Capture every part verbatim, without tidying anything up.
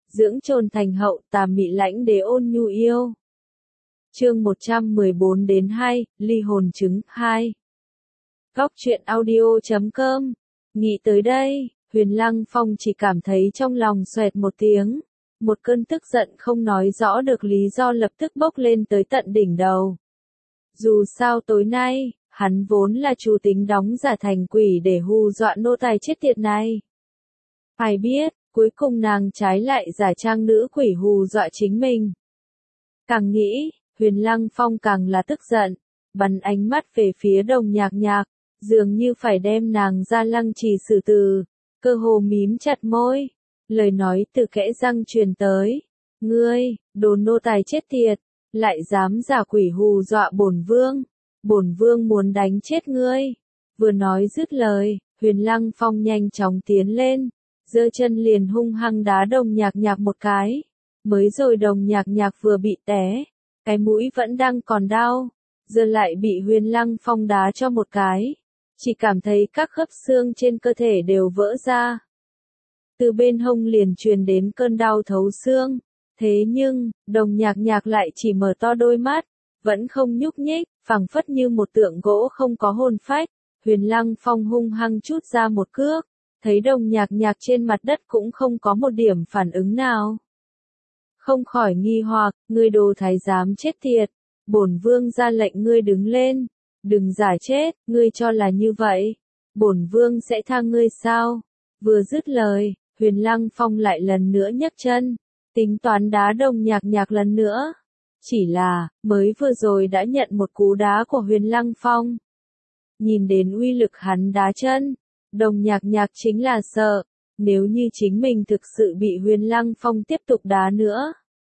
dưỡng trồn thành hậu, tà mị lãnh đế ôn nhu yêu. Chương một trăm mười bốn đến hai, ly hồn chứng hai. Góc truyện audio chấm com. Nghĩ tới đây, Huyền Lăng Phong chỉ cảm thấy trong lòng xoẹt một tiếng, một cơn tức giận không nói rõ được lý do lập tức bốc lên tới tận đỉnh đầu. Dù sao tối nay, hắn vốn là chủ tính đóng giả thành quỷ để hù dọa nô tài chết tiệt này. Ai biết, cuối cùng nàng trái lại giả trang nữ quỷ hù dọa chính mình. Càng nghĩ, Huyền Lăng Phong càng là tức giận, bắn ánh mắt về phía Đồng Nhạc Nhạc, dường như phải đem nàng ra lăng trì xử tử, cơ hồ mím chặt môi, lời nói từ kẽ răng truyền tới, ngươi, đồ nô tài chết tiệt, lại dám giả quỷ hù dọa bổn vương, bổn vương muốn đánh chết ngươi. Vừa nói dứt lời, Huyền Lăng Phong nhanh chóng tiến lên, giơ chân liền hung hăng đá Đồng Nhạc Nhạc một cái, mới rồi Đồng Nhạc Nhạc vừa bị té, cái mũi vẫn đang còn đau, giờ lại bị Huyền Lăng Phong đá cho một cái, chỉ cảm thấy các khớp xương trên cơ thể đều vỡ ra. Từ bên hông liền truyền đến cơn đau thấu xương, thế nhưng, Đồng Nhạc Nhạc lại chỉ mở to đôi mắt, vẫn không nhúc nhích, phảng phất như một tượng gỗ không có hồn phách. Huyền Lăng Phong hung hăng chút ra một cước, thấy Đồng Nhạc Nhạc trên mặt đất cũng không có một điểm phản ứng nào. Không khỏi nghi hoặc, ngươi đồ thái giám chết tiệt, bổn vương ra lệnh ngươi đứng lên, đừng giả chết, ngươi cho là như vậy, bổn vương sẽ tha ngươi sao? Vừa dứt lời, Huyền Lăng Phong lại lần nữa nhấc chân, tính toán đá Đồng Nhạc Nhạc lần nữa. Chỉ là, mới vừa rồi đã nhận một cú đá của Huyền Lăng Phong. Nhìn đến uy lực hắn đá chân, Đồng Nhạc Nhạc chính là sợ, nếu như chính mình thực sự bị Huyền Lăng Phong tiếp tục đá nữa,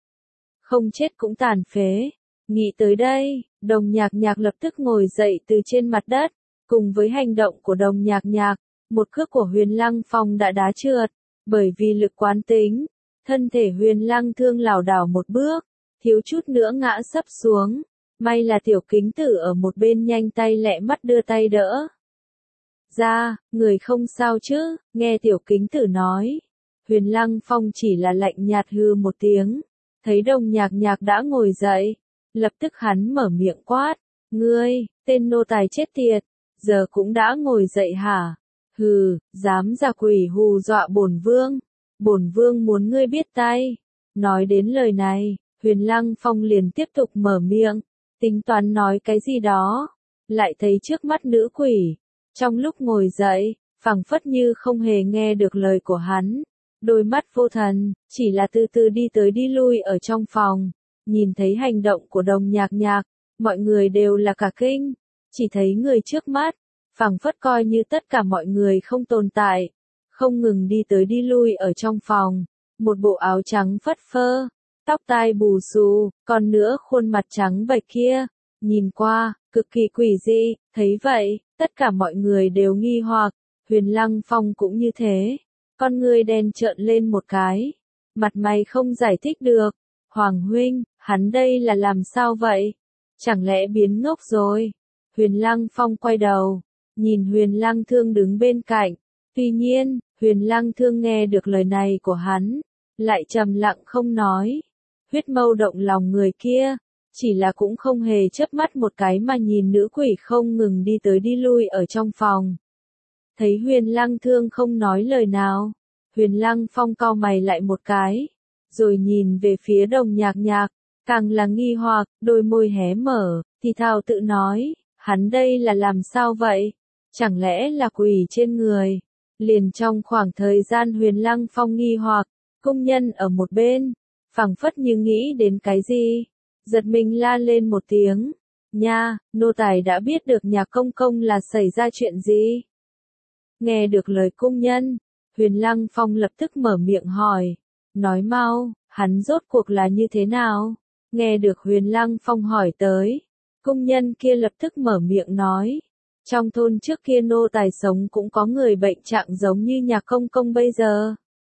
không chết cũng tàn phế. Nghĩ tới đây, Đồng Nhạc Nhạc lập tức ngồi dậy từ trên mặt đất, cùng với hành động của Đồng Nhạc Nhạc, một cước của Huyền Lăng Phong đã đá trượt, bởi vì lực quán tính, thân thể Huyền Lăng Thương lảo đảo một bước, thiếu chút nữa ngã sấp xuống, may là Tiểu Kính Tử ở một bên nhanh tay lẹ mắt đưa tay đỡ. Ra, người không sao chứ, nghe Tiểu Kính Tử nói. Huyền Lăng Phong chỉ là lạnh nhạt hừ một tiếng, thấy Đồng Nhạc Nhạc đã ngồi dậy, lập tức hắn mở miệng quát, ngươi, tên nô tài chết tiệt, giờ cũng đã ngồi dậy hả? Hừ, dám giả quỷ hù dọa bổn vương, bổn vương muốn ngươi biết tay. Nói đến lời này, Huyền Lăng Phong liền tiếp tục mở miệng, tính toán nói cái gì đó, lại thấy trước mắt nữ quỷ, trong lúc ngồi dậy, phảng phất như không hề nghe được lời của hắn, đôi mắt vô thần, chỉ là từ từ đi tới đi lui ở trong phòng, nhìn thấy hành động của Đồng Nhạc Nhạc, mọi người đều là cả kinh, chỉ thấy người trước mắt, phảng phất coi như tất cả mọi người không tồn tại, không ngừng đi tới đi lui ở trong phòng, một bộ áo trắng phất phơ, tóc tai bù xù, còn nữa khuôn mặt trắng bệch kia, nhìn qua, cực kỳ quỷ dị. Thấy vậy, tất cả mọi người đều nghi hoặc, Huyền Lăng Phong cũng như thế, con người đen trợn lên một cái, mặt mày không giải thích được, Hoàng huynh, hắn đây là làm sao vậy? Chẳng lẽ biến ngốc rồi? Huyền Lăng Phong quay đầu, nhìn Huyền Lăng Thương đứng bên cạnh, tuy nhiên, Huyền Lăng Thương nghe được lời này của hắn, lại trầm lặng không nói. Huyết mâu động lòng người kia, chỉ là cũng không hề chớp mắt một cái mà nhìn nữ quỷ không ngừng đi tới đi lui ở trong phòng. Thấy Huyền Lăng Thương không nói lời nào, Huyền Lăng Phong cau mày lại một cái, rồi nhìn về phía Đồng Nhạc Nhạc, càng là nghi hoặc, đôi môi hé mở, thì thào tự nói, hắn đây là làm sao vậy? Chẳng lẽ là quỷ trên người? Liền trong khoảng thời gian Huyền Lăng Phong nghi hoặc, công nhân ở một bên, phảng phất như nghĩ đến cái gì, giật mình la lên một tiếng, nha, nô tài đã biết được Nhạc công công là xảy ra chuyện gì. Nghe được lời công nhân, Huyền Lăng Phong lập tức mở miệng hỏi, nói mau, hắn rốt cuộc là như thế nào? Nghe được Huyền Lăng Phong hỏi tới, công nhân kia lập tức mở miệng nói, trong thôn trước kia nô tài sống cũng có người bệnh trạng giống như Nhạc công công bây giờ.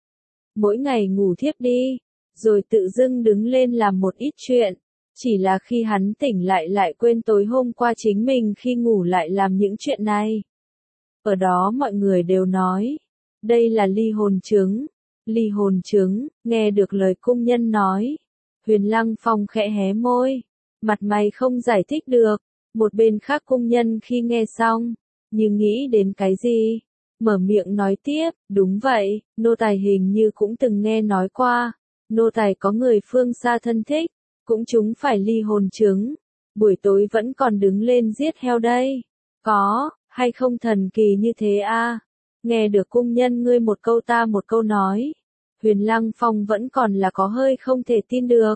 Mỗi ngày ngủ thiếp đi, rồi tự dưng đứng lên làm một ít chuyện, chỉ là khi hắn tỉnh lại lại quên tối hôm qua chính mình khi ngủ lại làm những chuyện này. Ở đó mọi người đều nói, đây là ly hồn chứng. ly hồn chứng, nghe được lời cung nhân nói. Huyền Lăng Phong khẽ hé môi, mặt mày không giải thích được. Một bên khác cung nhân khi nghe xong, như nghĩ đến cái gì, mở miệng nói tiếp, đúng vậy, nô tài hình như cũng từng nghe nói qua, nô tài có người phương xa thân thích, cũng chúng phải ly hồn chứng, buổi tối vẫn còn đứng lên giết heo đây, có, hay không thần kỳ như thế a? Nghe được cung nhân ngươi một câu ta một câu nói, Huyền Lăng Phong vẫn còn là có hơi không thể tin được.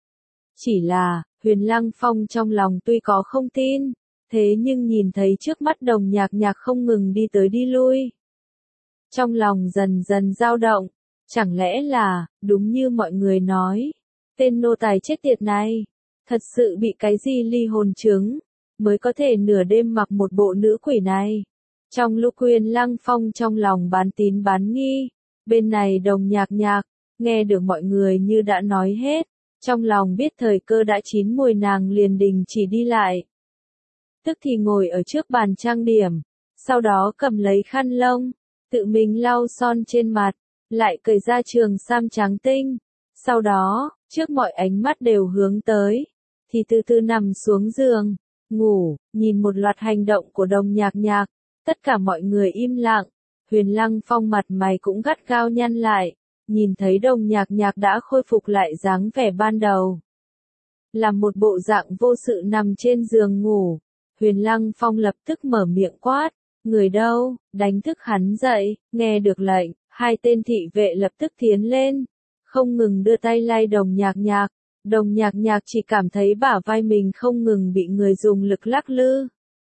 Chỉ là, Huyền Lăng Phong trong lòng tuy có không tin, thế nhưng nhìn thấy trước mắt Đồng Nhạc Nhạc không ngừng đi tới đi lui. Trong lòng dần dần dao động, chẳng lẽ là, đúng như mọi người nói, tên nô tài chết tiệt này, thật sự bị cái gì ly hồn chứng, mới có thể nửa đêm mặc một bộ nữ quỷ này. Trong lúc Huyền Lăng Phong trong lòng bán tín bán nghi, bên này Đồng Nhạc Nhạc, nghe được mọi người như đã nói hết, trong lòng biết thời cơ đã chín mùi nàng liền đình chỉ đi lại. Tức thì ngồi ở trước bàn trang điểm, sau đó cầm lấy khăn lông, tự mình lau son trên mặt, lại cởi ra trường sam trắng tinh. Sau đó, trước mọi ánh mắt đều hướng tới, thì từ từ nằm xuống giường, ngủ, nhìn một loạt hành động của Đồng Nhạc Nhạc. Tất cả mọi người im lặng, Huyền Lăng Phong mặt mày cũng gắt gao nhăn lại, nhìn thấy Đồng Nhạc Nhạc đã khôi phục lại dáng vẻ ban đầu. Là một bộ dạng vô sự nằm trên giường ngủ, Huyền Lăng Phong lập tức mở miệng quát, người đâu, đánh thức hắn dậy, nghe được lệnh, hai tên thị vệ lập tức tiến lên, không ngừng đưa tay lay Đồng Nhạc Nhạc, Đồng Nhạc Nhạc chỉ cảm thấy bả vai mình không ngừng bị người dùng lực lắc lư.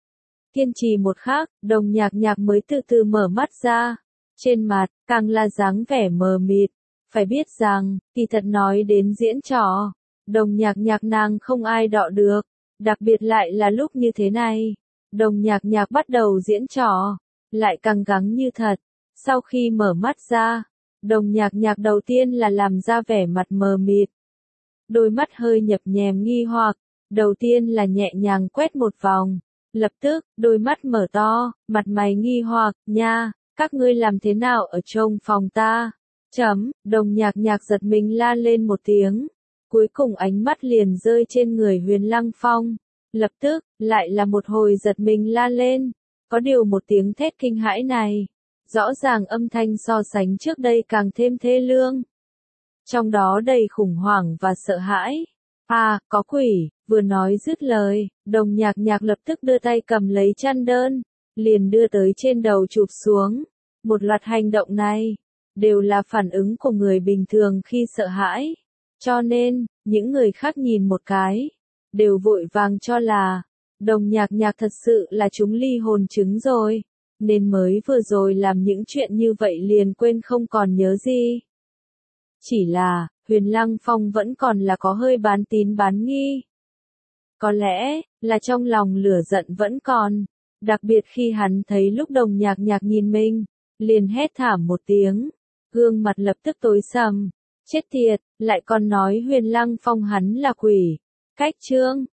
Kiên trì một khắc, Đồng Nhạc Nhạc mới từ từ mở mắt ra, trên mặt, càng là dáng vẻ mờ mịt, phải biết rằng, kỳ thật nói đến diễn trò, Đồng Nhạc Nhạc nàng không ai đọ được, đặc biệt lại là lúc như thế này, Đồng Nhạc Nhạc bắt đầu diễn trò, lại càng gắng như thật, sau khi mở mắt ra, Đồng Nhạc Nhạc đầu tiên là làm ra vẻ mặt mờ mịt, đôi mắt hơi nhập nhèm nghi hoặc, đầu tiên là nhẹ nhàng quét một vòng. Lập tức, đôi mắt mở to, mặt mày nghi hoặc, nha, các ngươi làm thế nào ở trong phòng ta? Chấm, Đồng Nhạc Nhạc giật mình la lên một tiếng. Cuối cùng ánh mắt liền rơi trên người Huyền Lăng Phong. Lập tức, lại là một hồi giật mình la lên. Có điều một tiếng thét kinh hãi này. Rõ ràng âm thanh so sánh trước đây càng thêm thê lương. Trong đó đầy khủng hoảng và sợ hãi. À, có quỷ, vừa nói dứt lời, Đồng Nhạc Nhạc lập tức đưa tay cầm lấy chăn đơn, liền đưa tới trên đầu chụp xuống. Một loạt hành động này, đều là phản ứng của người bình thường khi sợ hãi. Cho nên, những người khác nhìn một cái, đều vội vàng cho là, Đồng Nhạc Nhạc thật sự là chúng ly hồn chứng rồi, nên mới vừa rồi làm những chuyện như vậy liền quên không còn nhớ gì. Chỉ là, Huyền Lăng Phong vẫn còn là có hơi bán tín bán nghi. Có lẽ, là trong lòng lửa giận vẫn còn, đặc biệt khi hắn thấy lúc Đồng Nhạc Nhạc nhìn mình, liền hét thảm một tiếng, gương mặt lập tức tối sầm, chết tiệt, lại còn nói Huyền Lăng Phong hắn là quỷ. Cách chương